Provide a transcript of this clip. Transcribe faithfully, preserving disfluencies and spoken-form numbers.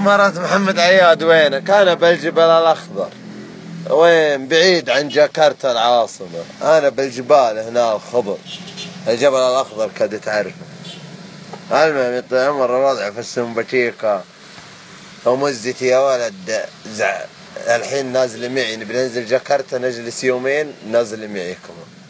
مرات محمد عياد وينك؟ أنا بالجبل الأخضر. وين؟ بعيد عن جاكرتا العاصمة. أنا بالجبال هنا الخضر، الجبل الأخضر كد تعرفه. المهم يطيع عمر الوضع في السمباتيكا ومزتي يا ولد زع... الحين نازل معي، نبي ننزل جاكرتا نجلس يومين، نازل معي كمان.